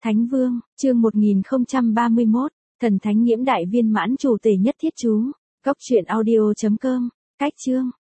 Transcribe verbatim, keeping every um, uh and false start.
Thánh Vương, chương một nghìn không trăm ba mươi mốt, Thần Thánh Nhiễm Đại Viên Mãn Chủ Tể Nhất Thiết Chú, Cốc truyện audio chấm com, cách chương.